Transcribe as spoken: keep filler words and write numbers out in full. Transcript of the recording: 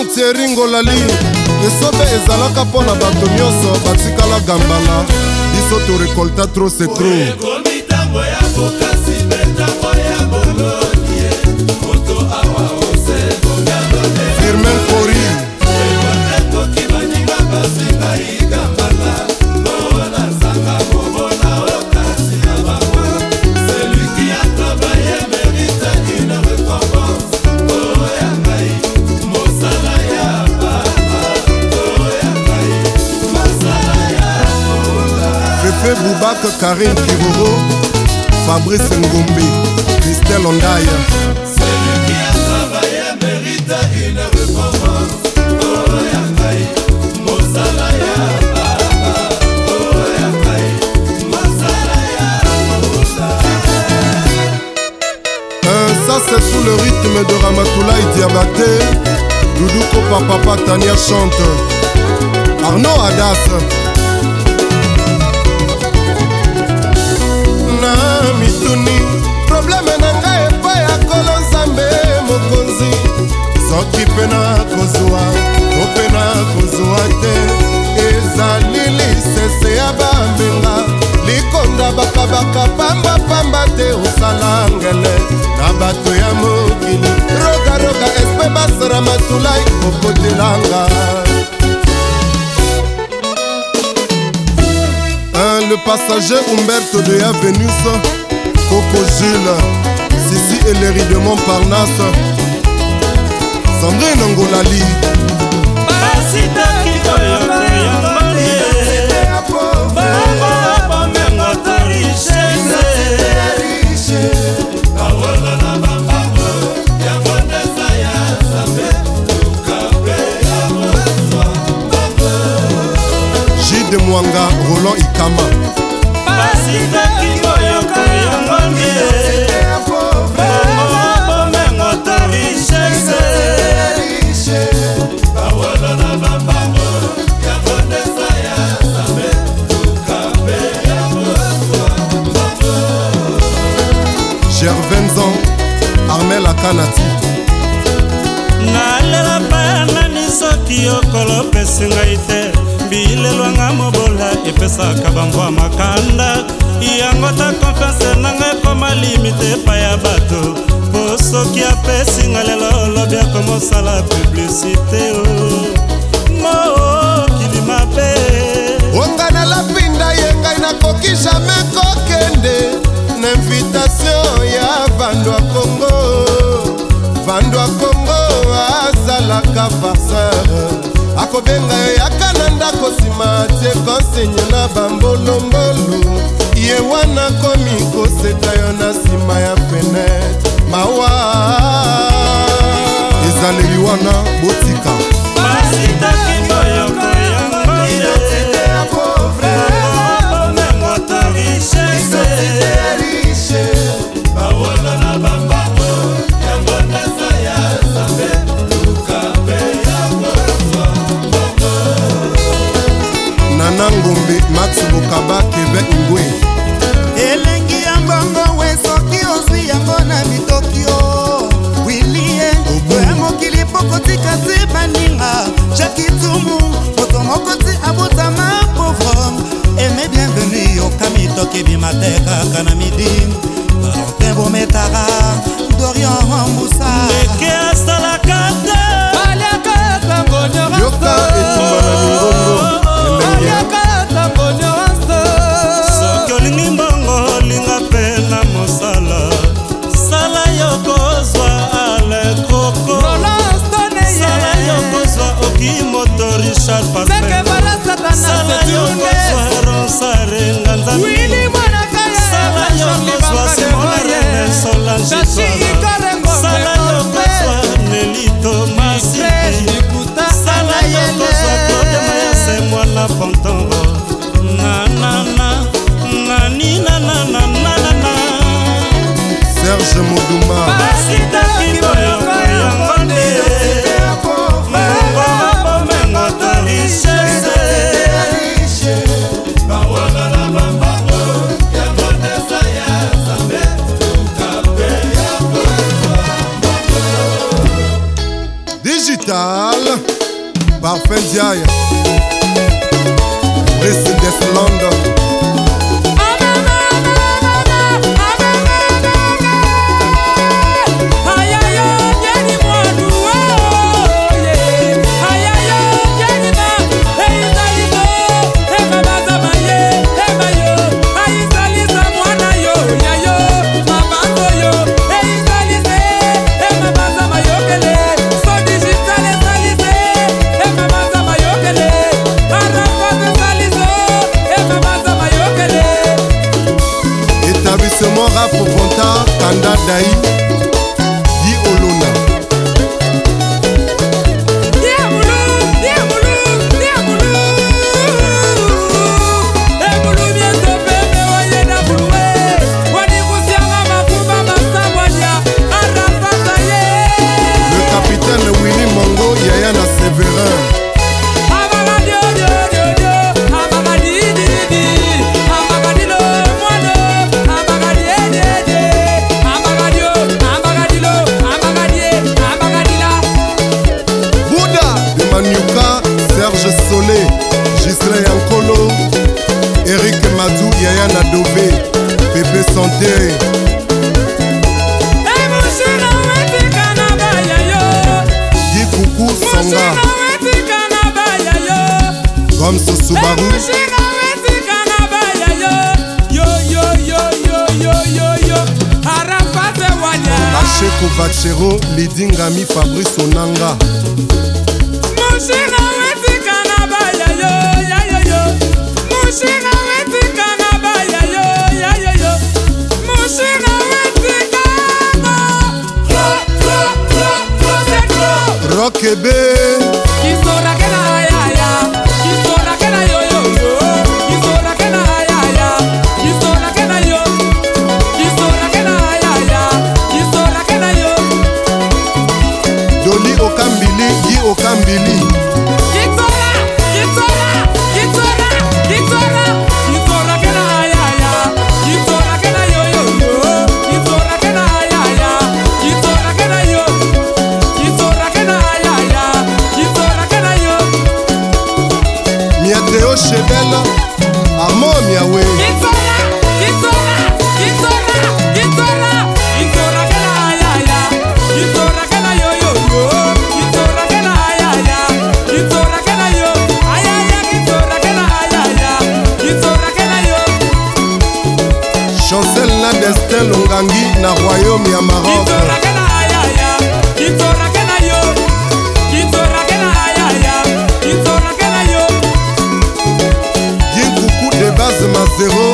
Thierry Ngolali esobe ezalaka pona bato nyonso batikala gambala biso to récolta trop c'est trop Firmin Kori Boubak, Karim Kiroro, Fabrice Ngombe, Christelle Ondaye. Celui qui a travaillé mérite une récompense. Oh Yakai, Mosalaya, oh Yakai, Mosalaya, euh, Ça c'est sous le rythme de Ramatoulaye Diabaté. Doudouko Papa Tania chante. Arnaud Adas. Na mituni probleme na ngai epai ya kolo nzambe mokonzi soki mpe na kozwa to mpe na kozwa te ezali lisese ya bambenga likonda bakabaka pambapamba te osala ngele na bato ya mokili rogaroga espe basara matulai kokotelanga. Le passager Humberto de Yavenus, Coco Jules, Sissi et Léry de Montparnasse, Sandrine Ngolali. J de Mwanga, Roland Ikama. Gervenzan, Armel Akanati. Nalela bana nisoki yokolo pesinga ite bilelwanga mobola epesaka bambwa makanda yango ta confiance nanga ekoma limite epa ya bato po soki apesinga lelo lobi akomosala publicité o mokili mabe onga na lapinda ye ngai nakoki jamais kokende na invitation ya Vandu ya Congo Vandu ya Congo azalaka farceur akobenga yo yaka na ndako nsima tie konsigne na bambolombolo ye wana komi koseta yo na nsima ya fenetre mawa ezaleli wana botika Ngombe Max Bokaba Kebe Ingwe elengi ya mbongo we soki ozwi yango na mitokio wilie oya mokili pokotika ti baninga jakitumu moto moko ti abotama pauvre eme bienvenu yoka mitoki bimate kaka na midi Valentin Bometara Dorian Moussa eke asalaka te aliaka tango yoka etumba na mingongo soki olingi mbongo olinga mpe na mosala sala yokozwa alekoko sala yokozwa oki moto Richard Pascal sala yokozwa ronsare nganzami sala yokozwa Digital Parfum Diaye Brice Desland Établissement Rap Ponta Kanda Daï Di Olona Le capitaine Willy Mongo Yayana Séverin Serge Solé, Gisley Ankolo, Eric Madou, Yayana Dové, Pépé Santé. Guy Koukou Sanga, Comme ce Subaru. Haché Kovachero, Lidingami Fabrice Onanga. Rock Ebe Kisora kena ya ya Kisora kena yo yo yo Kisora kena ya ya Kisora kena yo Kisora kena ya ya Kisora kena yo Doli Okambili, Guy Okambili Kisora, Kisora, Kisora, Kisora Kisora kena ya ya Kisora kena yo yo yo Kisora kena ya ya Kisora kena yo Kisora kena ya ya Kisora kena yo Miateo Chebel Amo Miawe Kisora, Kisora, Kisora, Kisora Kisora kena ya ya Kisora kena yo yo yo Kisora kena ya ya Kisora kena yo Aya ya Kisora kena ya ya Kisora kena yo Chancel na Destin Longangi na Royaume ya Maroc Kisora kena ya ya Kisora kena yo Kisora kena ya ya Kisora kena yo Guy Koukou de base Mazero